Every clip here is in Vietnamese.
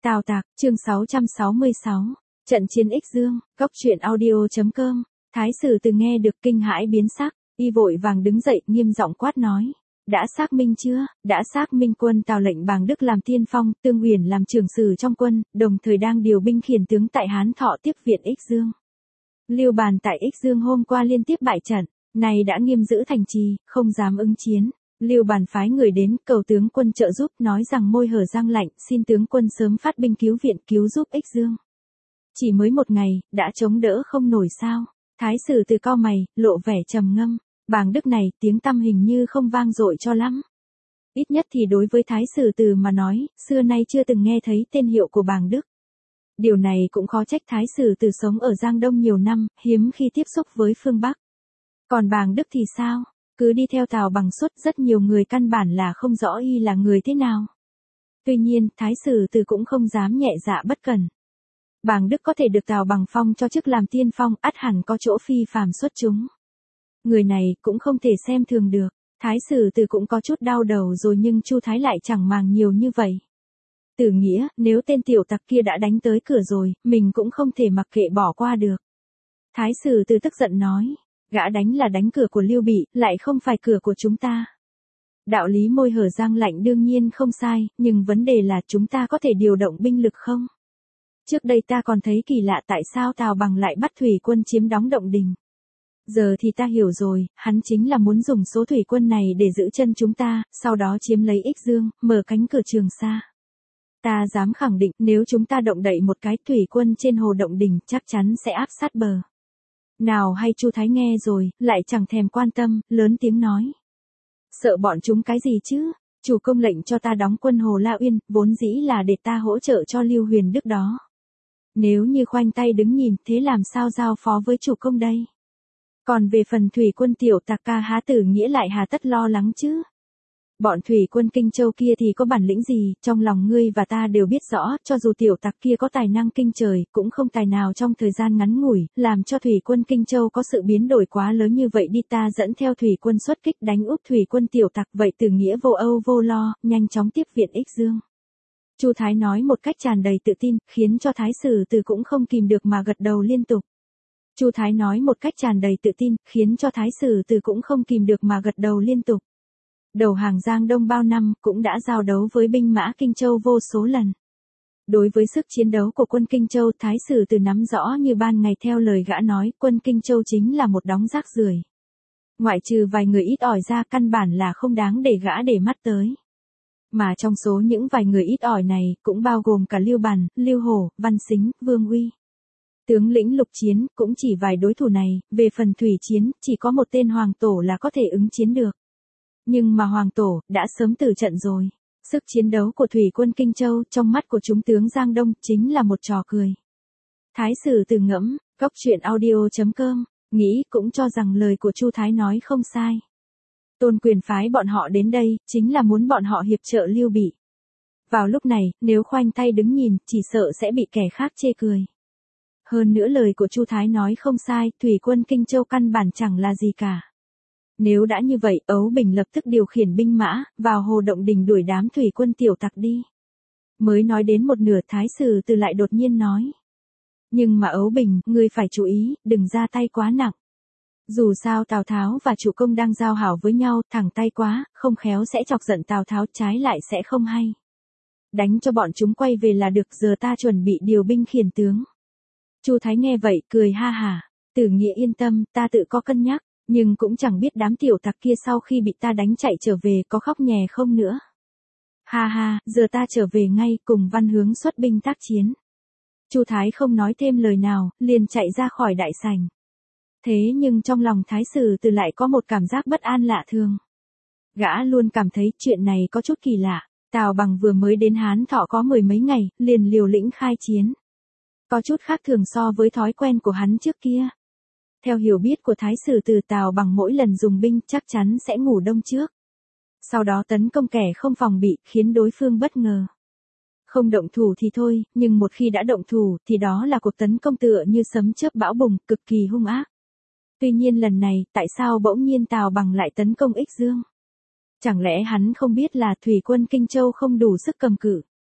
Tào Tạc, chương 666. Trận chiến Ích Dương, góc truyện audio.com. Thái sử Từ nghe được kinh hãi biến sắc, y vội vàng đứng dậy, nghiêm giọng quát nói: đã xác minh chưa? Đã xác minh. Quân Tào lệnh Bàng Đức làm tiên phong, Tương Uyển làm trưởng sử trong quân, đồng thời đang điều binh khiển tướng tại Hán Thọ tiếp viện Ích Dương. Lưu Bàn tại Ích Dương hôm qua liên tiếp bại trận, này đã nghiêm giữ thành trì, không dám ứng chiến. Lưu Bàn phái người đến cầu tướng quân trợ giúp, nói rằng môi hở răng lạnh, xin tướng quân sớm phát binh cứu viện cứu giúp Ích Dương. Chỉ mới một ngày, đã chống đỡ không nổi sao? Thái sử Từ cau mày, lộ vẻ trầm ngâm. Bàng Đức này tiếng tăm hình như không vang dội cho lắm. Ít nhất thì đối với Thái sử Từ mà nói, xưa nay chưa từng nghe thấy tên hiệu của Bàng Đức. Điều này cũng khó trách Thái sử Từ sống ở Giang Đông nhiều năm, hiếm khi tiếp xúc với phương Bắc. Còn Bàng Đức thì sao? Cứ đi theo Tào Bằng suốt, rất nhiều người căn bản là không rõ y là người thế nào. Tuy nhiên, Thái sử Từ cũng không dám nhẹ dạ bất cẩn. Bàng Đức có thể được Tào Bằng phong cho chức làm tiên phong, ắt hẳn có chỗ phi phàm xuất chúng. Người này cũng không thể xem thường được. Thái sử Từ cũng có chút đau đầu rồi, nhưng Chu Thái lại chẳng màng nhiều như vậy. Tử nghĩa, nếu tên tiểu tặc kia đã đánh tới cửa rồi, mình cũng không thể mặc kệ bỏ qua được. Thái sử Từ tức giận nói: gã đánh là đánh cửa của Lưu Bị, lại không phải cửa của chúng ta. Đạo lý môi hở răng lạnh đương nhiên không sai, nhưng vấn đề là chúng ta có thể điều động binh lực không? Trước đây ta còn thấy kỳ lạ tại sao Tào Bằng lại bắt thủy quân chiếm đóng Động Đình. Giờ thì ta hiểu rồi, hắn chính là muốn dùng số thủy quân này để giữ chân chúng ta, sau đó chiếm lấy Ích Dương, mở cánh cửa Trường Sa. Ta dám khẳng định, nếu chúng ta động đậy một cái, thủy quân trên hồ Động Đình chắc chắn sẽ áp sát bờ. Nào hay Chu Thái nghe rồi, lại chẳng thèm quan tâm, lớn tiếng nói: sợ bọn chúng cái gì chứ? Chủ công lệnh cho ta đóng quân Hồ La Uyên, vốn dĩ là để ta hỗ trợ cho Lưu Huyền Đức đó. Nếu như khoanh tay đứng nhìn, thế làm sao giao phó với chủ công đây? Còn về phần thủy quân tiểu tặc ca há Tử nghĩa lại hà tất lo lắng chứ? Bọn thủy quân Kinh Châu kia thì có bản lĩnh gì, trong lòng ngươi và ta đều biết rõ, cho dù tiểu tặc kia có tài năng kinh trời, cũng không tài nào trong thời gian ngắn ngủi, làm cho thủy quân Kinh Châu có sự biến đổi quá lớn như vậy đi. Ta dẫn theo thủy quân xuất kích đánh úp thủy quân tiểu tặc, vậy Tử nghĩa vô âu vô lo, nhanh chóng tiếp viện Ích Dương. Chu Thái nói một cách tràn đầy tự tin, khiến cho Thái sử Từ cũng không kìm được mà gật đầu liên tục. Chu Thái nói một cách tràn đầy tự tin, khiến cho Thái sử Từ cũng không kìm được mà gật đầu liên tục. Đầu hàng Giang Đông bao năm, cũng đã giao đấu với binh mã Kinh Châu vô số lần. Đối với sức chiến đấu của quân Kinh Châu, Thái sử Từ nắm rõ như ban ngày. Theo lời gã nói, quân Kinh Châu chính là một đống rác rưởi. Ngoại trừ vài người ít ỏi ra, căn bản là không đáng để gã để mắt tới. Mà trong số những vài người ít ỏi này, cũng bao gồm cả Lưu Bàn, Lưu Hổ, Văn Sính, Vương Uy. Tướng lĩnh lục chiến, cũng chỉ vài đối thủ này. Về phần thủy chiến, chỉ có một tên Hoàng Tổ là có thể ứng chiến được. Nhưng mà Hoàng Tổ đã sớm từ trận rồi. Sức chiến đấu của thủy quân Kinh Châu trong mắt của chúng tướng Giang Đông chính là một trò cười. Thái sử Từ ngẫm, góc truyện audio.com, nghĩ cũng cho rằng lời của Chu Thái nói không sai. Tôn Quyền phái bọn họ đến đây, chính là muốn bọn họ hiệp trợ Lưu Bị. Vào lúc này, nếu khoanh tay đứng nhìn, chỉ sợ sẽ bị kẻ khác chê cười. Hơn nữa lời của Chu Thái nói không sai, thủy quân Kinh Châu căn bản chẳng là gì cả. Nếu đã như vậy, Ấu Bình lập tức điều khiển binh mã, vào hồ Động Đình đuổi đám thủy quân tiểu tặc đi. Mới nói đến một nửa, Thái sử Từ lại đột nhiên nói: nhưng mà Ấu Bình, ngươi phải chú ý, đừng ra tay quá nặng. Dù sao Tào Tháo và chủ công đang giao hảo với nhau, thẳng tay quá, không khéo sẽ chọc giận Tào Tháo, trái lại sẽ không hay. Đánh cho bọn chúng quay về là được, giờ ta chuẩn bị điều binh khiển tướng. Chu Thái nghe vậy, cười ha hả: Tử nghĩa yên tâm, ta tự có cân nhắc, nhưng cũng chẳng biết đám tiểu tặc kia sau khi bị ta đánh chạy trở về có khóc nhè không nữa. Ha ha, giờ ta trở về ngay, cùng Văn Hướng xuất binh tác chiến. Chu Thái không nói thêm lời nào, liền chạy ra khỏi đại sảnh. Thế nhưng trong lòng Thái sử Từ lại có một cảm giác bất an lạ thường. Gã luôn cảm thấy chuyện này có chút kỳ lạ. Tào Bằng vừa mới đến Hán Thọ có mười mấy ngày, liền liều lĩnh khai chiến. Có chút khác thường so với thói quen của hắn trước kia. Theo hiểu biết của Thái sử Từ, Tào Bằng mỗi lần dùng binh chắc chắn sẽ ngủ đông trước. Sau đó tấn công kẻ không phòng bị, khiến đối phương bất ngờ. Không động thủ thì thôi, nhưng một khi đã động thủ thì đó là cuộc tấn công tựa như sấm chớp bão bùng, cực kỳ hung ác. Tuy nhiên lần này, tại sao bỗng nhiên Tào Bằng lại tấn công Ích Dương? Chẳng lẽ hắn không biết là thủy quân Kinh Châu không đủ sức cầm cự?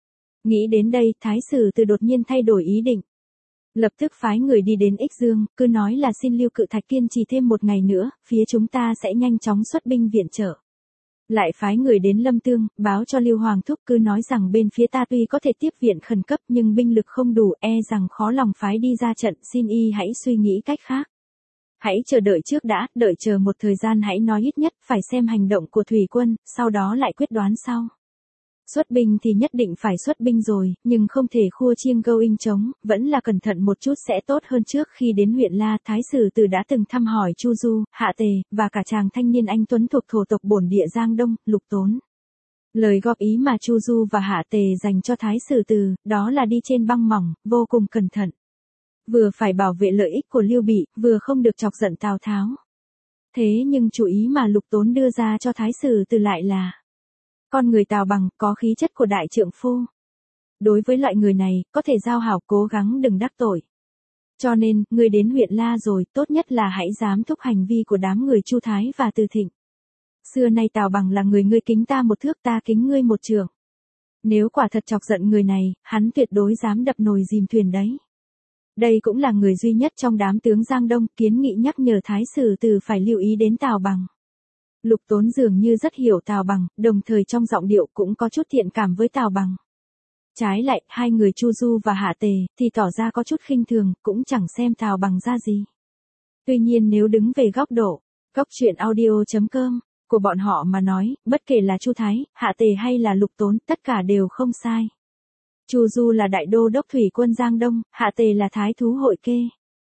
Nghĩ đến đây, Thái sử từ đột nhiên thay đổi ý định. Lập tức phái người đi đến Ích Dương, cứ nói là xin Lưu Cự Thạch kiên trì thêm một ngày nữa, phía chúng ta sẽ nhanh chóng xuất binh viện trợ. Lại phái người đến Lâm Tương, báo cho Lưu Hoàng Thúc, cứ nói rằng bên phía ta tuy có thể tiếp viện khẩn cấp nhưng binh lực không đủ, e rằng khó lòng phái đi ra trận, xin y hãy suy nghĩ cách khác. Hãy chờ đợi trước đã, đợi chờ một thời gian hãy nói ít nhất phải xem hành động của thủy quân, sau đó lại quyết đoán sau. Xuất binh thì nhất định phải xuất binh rồi, nhưng không thể khua chiêng gâu inh trống, vẫn là cẩn thận một chút sẽ tốt hơn. Trước khi đến huyện La, Thái sử từ đã từng thăm hỏi Chu Du, Hạ Tề, và cả chàng thanh niên anh tuấn thuộc thổ tộc bổn địa Giang Đông, Lục Tốn. Lời góp ý mà Chu Du và Hạ Tề dành cho Thái sử từ, đó là đi trên băng mỏng, vô cùng cẩn thận. Vừa phải bảo vệ lợi ích của Lưu Bị, vừa không được chọc giận Tào Tháo. Thế nhưng chủ ý mà Lục Tốn đưa ra cho Thái sử từ lại là con người Tào Bằng có khí chất của đại trượng phu. Đối với loại người này, có thể giao hảo, cố gắng đừng đắc tội. Cho nên, người đến huyện La rồi, tốt nhất là hãy dám thúc hành vi của đám người Chu Thái và Từ Thịnh. Xưa nay Tào Bằng là người ngươi kính ta một thước, ta kính ngươi một trượng. Nếu quả thật chọc giận người này, hắn tuyệt đối dám đập nồi dìm thuyền đấy. Đây cũng là người duy nhất trong đám tướng Giang Đông, kiến nghị nhắc nhở Thái sử từ phải lưu ý đến Tào Bằng. Lục Tốn dường như rất hiểu Tào Bằng, đồng thời trong giọng điệu cũng có chút thiện cảm với Tào Bằng. Trái lại, hai người Chu Du và Hạ Tề thì tỏ ra có chút khinh thường, cũng chẳng xem Tào Bằng ra gì. Tuy nhiên nếu đứng về góc độ, góc truyện audio.com của bọn họ mà nói, bất kể là Chu Thái, Hạ Tề hay là Lục Tốn, tất cả đều không sai. Chu Du là đại đô đốc thủy quân Giang Đông, Hạ Tề là thái thú hội kê.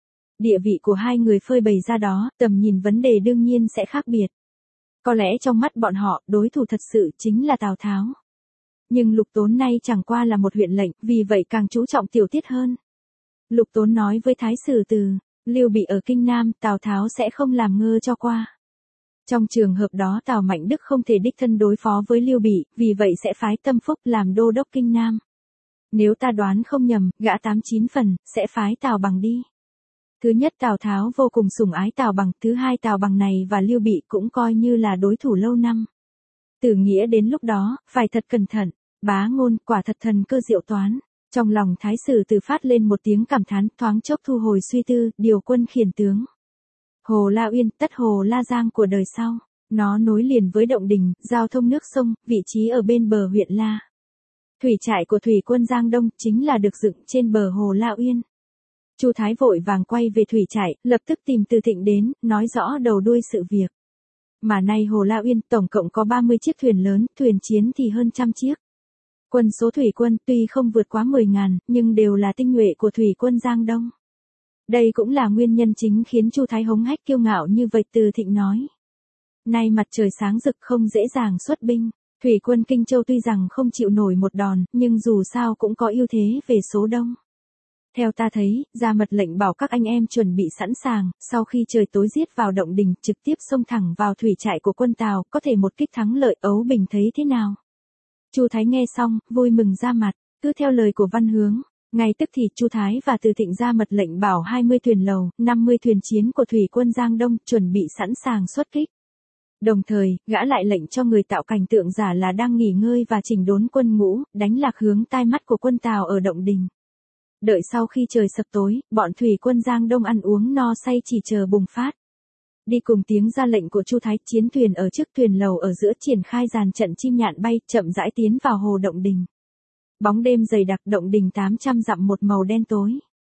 Địa vị của hai người phơi bày ra đó, tầm nhìn vấn đề đương nhiên sẽ khác biệt. Có lẽ trong mắt bọn họ, đối thủ thật sự chính là Tào Tháo. Nhưng Lục Tốn nay chẳng qua là một huyện lệnh, vì vậy càng chú trọng tiểu tiết hơn. Lục Tốn nói với Thái sử từ, Lưu Bị ở Kinh Nam, Tào Tháo sẽ không làm ngơ cho qua. Trong trường hợp đó Tào Mạnh Đức không thể đích thân đối phó với Lưu Bị, vì vậy sẽ phái Tâm Phúc làm đô đốc Kinh Nam. Nếu ta đoán không nhầm, gã 8-9 phần, sẽ phái Tào Bằng đi. Thứ nhất, Tào Tháo vô cùng sủng ái Tào Bằng, thứ hai, Tào Bằng này và Lưu Bị cũng coi như là đối thủ lâu năm. Tử Nghĩa đến lúc đó, phải thật cẩn thận, Bá Ngôn quả thật thần cơ diệu toán. Trong lòng Thái sử từ phát lên một tiếng cảm thán, thoáng chốc thu hồi suy tư, điều quân khiển tướng. Hồ La Uyên, tất Hồ La Giang của đời sau. Nó nối liền với Động Đình, giao thông nước sông, vị trí ở bên bờ huyện La. Thủy trại của thủy quân Giang Đông chính là được dựng trên bờ Hồ La Uyên. Chu Thái vội vàng quay về thủy trại, lập tức tìm Từ Thịnh đến, nói rõ đầu đuôi sự việc. Mà nay Hồ La Uyên tổng cộng có 30 chiếc thuyền lớn, thuyền chiến thì hơn 100 chiếc. Quân số thủy quân tuy không vượt quá 10.000, nhưng đều là tinh nhuệ của thủy quân Giang Đông. Đây cũng là nguyên nhân chính khiến Chu Thái hống hách kiêu ngạo như vậy. Từ Thịnh nói. Nay mặt trời sáng rực không dễ dàng xuất binh. Thủy quân Kinh Châu tuy rằng không chịu nổi một đòn, nhưng dù sao cũng có ưu thế về số đông. Theo ta thấy, ra mật lệnh bảo các anh em chuẩn bị sẵn sàng, sau khi trời tối giết vào Động Đình, trực tiếp xông thẳng vào thủy trại của quân Tào, có thể một kích thắng lợi. Ấu Bình thấy thế nào? Chu Thái nghe xong, vui mừng ra mặt, cứ theo lời của Văn Hướng. Ngay tức thì Chu Thái và Từ Thịnh ra mật lệnh bảo 20 thuyền lầu, 50 thuyền chiến của thủy quân Giang Đông chuẩn bị sẵn sàng xuất kích. Đồng thời, gã lại lệnh cho người tạo cảnh tượng giả là đang nghỉ ngơi và chỉnh đốn quân ngũ, đánh lạc hướng tai mắt của quân Tào ở Động Đình. Đợi sau khi trời sập tối, bọn thủy quân Giang Đông ăn uống no say chỉ chờ bùng phát. Đi cùng tiếng ra lệnh của Chu Thái, chiến thuyền ở trước thuyền lầu ở giữa triển khai dàn trận chim nhạn bay, chậm rãi tiến vào hồ Động Đình. Bóng đêm dày đặc, Động Đình 800 dặm một màu đen tối.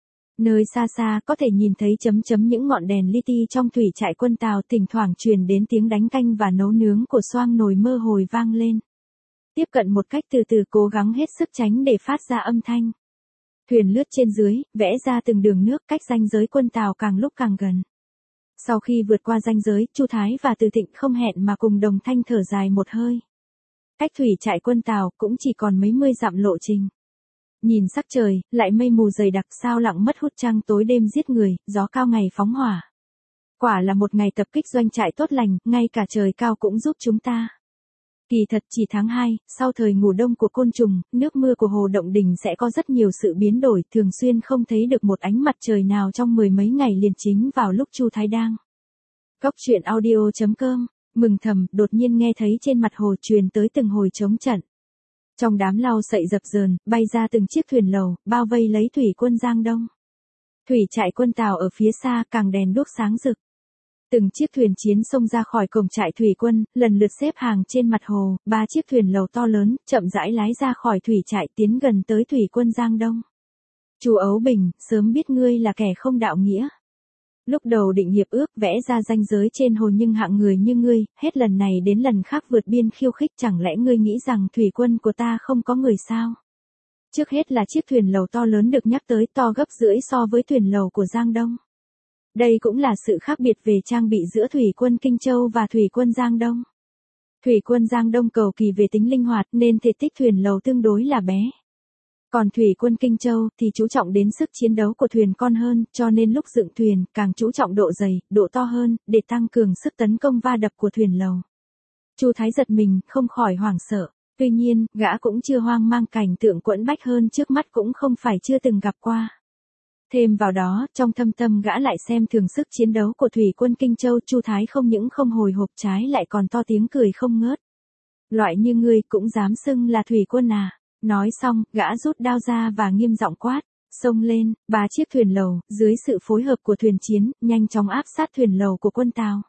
Nơi xa xa có thể nhìn thấy chấm chấm những ngọn đèn li ti trong thủy trại quân Tào, thỉnh thoảng truyền đến tiếng đánh canh và nấu nướng của xoang nồi mơ hồi vang lên. Tiếp cận một cách từ từ, cố gắng hết sức tránh để phát ra âm thanh. Thuyền lướt trên dưới, vẽ ra từng đường nước, cách ranh giới quân Tào càng lúc càng gần. Sau khi vượt qua ranh giới, Chu Thái và Từ Thịnh không hẹn mà cùng đồng thanh thở dài một hơi. Cách thủy trại quân Tào cũng chỉ còn mấy mươi dặm lộ trình. Nhìn sắc trời, lại mây mù dày đặc, sao lặng mất hút, trăng tối đêm giết người, gió cao ngày phóng hỏa. Quả là một ngày tập kích doanh trại tốt lành, ngay cả trời cao cũng giúp chúng ta. Kỳ thật chỉ tháng 2, sau thời ngủ đông của côn trùng, nước mưa của hồ Động Đình sẽ có rất nhiều sự biến đổi, thường xuyên không thấy được một ánh mặt trời nào trong mười mấy ngày liền. Chính vào lúc Chu Thái đang góc truyện audio.com mừng thầm, đột nhiên nghe thấy trên mặt hồ truyền tới từng hồi trống trận. Trong đám lau sậy dập dờn, bay ra từng chiếc thuyền lầu, bao vây lấy thủy quân Giang Đông. Thủy trại quân Tào ở phía xa càng đèn đuốc sáng rực. Từng chiếc thuyền chiến xông ra khỏi cổng trại thủy quân, lần lượt xếp hàng trên mặt hồ, 3 chiếc thuyền lầu to lớn, chậm rãi lái ra khỏi thủy trại tiến gần tới thủy quân Giang Đông. Chu Ấu Bình, sớm biết ngươi là kẻ không đạo nghĩa. Lúc đầu định hiệp ước vẽ ra ranh giới trên hồ nhưng hạng người như ngươi, hết lần này đến lần khác vượt biên khiêu khích, chẳng lẽ ngươi nghĩ rằng thủy quân của ta không có người sao? Trước hết là chiếc thuyền lầu to lớn được nhắc tới, to gấp rưỡi so với thuyền lầu của Giang Đông. Đây cũng là sự khác biệt về trang bị giữa thủy quân Kinh Châu và thủy quân Giang Đông. Thủy quân Giang Đông cầu kỳ về tính linh hoạt nên thể tích thuyền lầu tương đối là bé. Còn thủy quân Kinh Châu thì chú trọng đến sức chiến đấu của thuyền con hơn, cho nên lúc dựng thuyền càng chú trọng độ dày, độ to hơn, để tăng cường sức tấn công va đập của thuyền lầu. Chu Thái giật mình, không khỏi hoảng sợ. Tuy nhiên, gã cũng chưa hoang mang cảnh tượng quẫn bách hơn trước mắt cũng không phải chưa từng gặp qua. Thêm vào đó, trong thâm tâm gã lại xem thường sức chiến đấu của thủy quân Kinh Châu. Chu Thái không những không hồi hộp, trái lại còn to tiếng cười không ngớt. Loại như ngươi cũng dám xưng là thủy quân à? Nói xong, gã rút đao ra và nghiêm giọng quát, xông lên. 3 chiếc thuyền lầu, dưới sự phối hợp của thuyền chiến, nhanh chóng áp sát thuyền lầu của quân Tào.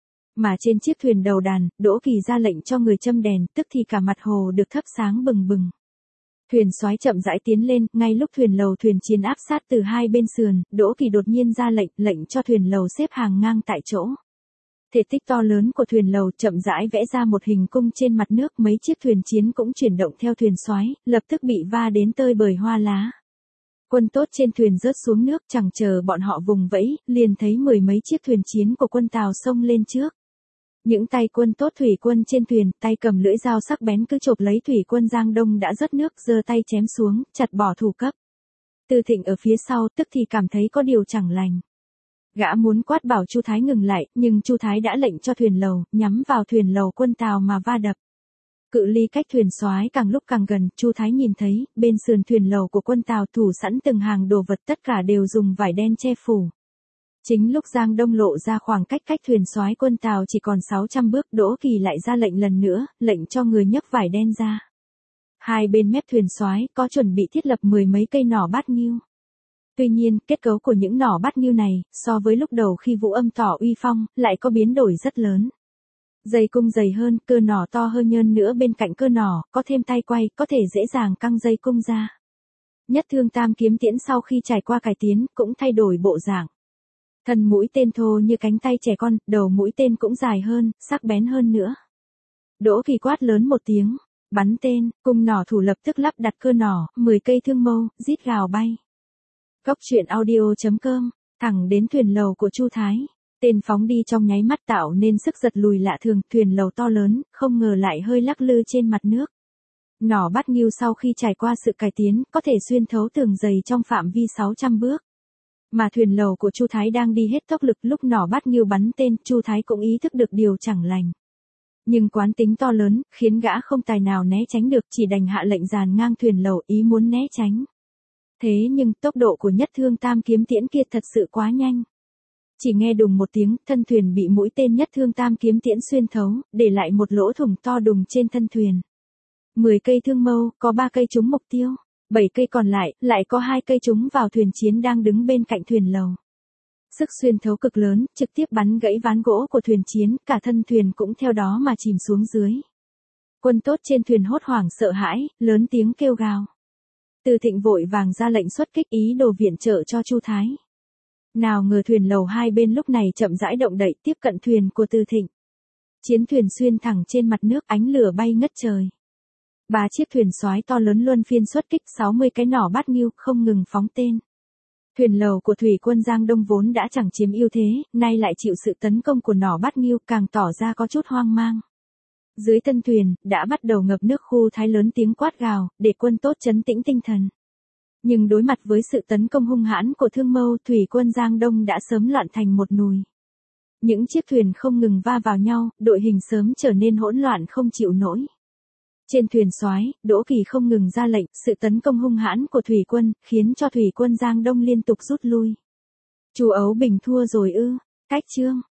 Mà trên chiếc thuyền đầu đàn, Đỗ Kỳ ra lệnh cho người châm đèn, tức thì cả mặt hồ được thắp sáng bừng bừng. Thuyền soái chậm rãi tiến lên, ngay lúc thuyền lầu thuyền chiến áp sát từ hai bên sườn, Đỗ Kỳ đột nhiên ra lệnh cho thuyền lầu xếp hàng ngang tại chỗ. Thể tích to lớn của thuyền lầu chậm rãi vẽ ra một hình cung trên mặt nước, mấy chiếc thuyền chiến cũng chuyển động theo thuyền soái, lập tức bị va đến tơi bời hoa lá. Quân tốt trên thuyền rớt xuống nước, chẳng chờ bọn họ vùng vẫy, liền thấy 10 mấy chiếc thuyền chiến của quân Tào xông lên trước. Những tay quân tốt thủy quân trên thuyền, tay cầm lưỡi dao sắc bén cứ chộp lấy thủy quân Giang Đông đã rớt nước, giơ tay chém xuống, chặt bỏ thủ cấp. Từ Thịnh ở phía sau tức thì cảm thấy có điều chẳng lành. Gã muốn quát bảo Chu Thái ngừng lại, nhưng Chu Thái đã lệnh cho thuyền lầu, nhắm vào thuyền lầu quân Tào mà va đập. Cự ly cách thuyền soái càng lúc càng gần, Chu Thái nhìn thấy, bên sườn thuyền lầu của quân Tào thủ sẵn từng hàng đồ vật, tất cả đều dùng vải đen che phủ. Chính lúc Giang Đông lộ ra khoảng cách thuyền soái quân Tào chỉ còn 600 bước, Đỗ Kỳ lại ra lệnh lần nữa, lệnh cho người nhấc vải đen ra. Hai bên mép thuyền soái có chuẩn bị thiết lập 10 mấy cây nỏ bát nghiêu. Tuy nhiên, kết cấu của những nỏ bát nghiêu này, so với lúc đầu khi Vũ Âm tỏ uy phong, lại có biến đổi rất lớn. Dây cung dày hơn, cơ nỏ to hơn nữa, bên cạnh cơ nỏ, có thêm tay quay, có thể dễ dàng căng dây cung ra. Nhất Thương Tam kiếm tiễn sau khi trải qua cải tiến, cũng thay đổi bộ dạng. Thân mũi tên thô như cánh tay trẻ con, đầu mũi tên cũng dài hơn, sắc bén hơn nữa. Đỗ Kỳ quát lớn một tiếng, bắn tên, cung nỏ thủ lập tức lắp đặt cơ nỏ, 10 cây thương mâu, rít gào bay. Góc truyện audio.com, thẳng đến thuyền lầu của Chu Thái. Tên phóng đi trong nháy mắt tạo nên sức giật lùi lạ thường, thuyền lầu to lớn, không ngờ lại hơi lắc lư trên mặt nước. Nỏ bát nghiêu sau khi trải qua sự cải tiến, có thể xuyên thấu tường dày trong phạm vi 600 bước. Mà thuyền lầu của Chu Thái đang đi hết tốc lực, lúc nỏ bát nghiêu bắn tên, Chu Thái cũng ý thức được điều chẳng lành. Nhưng quán tính to lớn, khiến gã không tài nào né tránh được, chỉ đành hạ lệnh dàn ngang thuyền lầu, ý muốn né tránh. Thế nhưng, tốc độ của Nhất Thương Tam kiếm tiễn kia thật sự quá nhanh. Chỉ nghe đùng một tiếng, thân thuyền bị mũi tên Nhất Thương Tam kiếm tiễn xuyên thấu, để lại một lỗ thủng to đùng trên thân thuyền. 10 cây thương mâu, có 3 cây trúng mục tiêu. 7 cây còn lại có 2 cây trúng vào thuyền chiến đang đứng bên cạnh thuyền lầu. Sức xuyên thấu cực lớn, trực tiếp bắn gãy ván gỗ của thuyền chiến, cả thân thuyền cũng theo đó mà chìm xuống dưới. Quân tốt trên thuyền hốt hoảng sợ hãi, lớn tiếng kêu gào. Từ Thịnh vội vàng ra lệnh xuất kích, ý đồ viện trợ cho Chu Thái. Nào ngờ thuyền lầu hai bên lúc này chậm rãi động đậy, tiếp cận thuyền của Từ Thịnh. Chiến thuyền xuyên thẳng trên mặt nước, ánh lửa bay ngất trời. 3 chiếc thuyền soái to lớn luân phiên xuất kích, 60 cái nỏ bát nghiêu không ngừng phóng tên. Thuyền lầu của thủy quân Giang Đông vốn đã chẳng chiếm ưu thế, nay lại chịu sự tấn công của nỏ bát nghiêu, càng tỏ ra có chút hoang mang. Dưới thân thuyền đã bắt đầu ngập nước, Khu Thái lớn tiếng quát gào, để quân tốt trấn tĩnh tinh thần. Nhưng đối mặt với sự tấn công hung hãn của thương mâu, thủy quân Giang Đông đã sớm loạn thành một nùi. Những chiếc thuyền không ngừng va vào nhau, đội hình sớm trở nên hỗn loạn không chịu nổi. Trên thuyền soái, Đỗ Kỳ không ngừng ra lệnh, sự tấn công hung hãn của thủy quân, khiến cho thủy quân Giang Đông liên tục rút lui. Chu Ấu Bình thua rồi ư? Cách chương.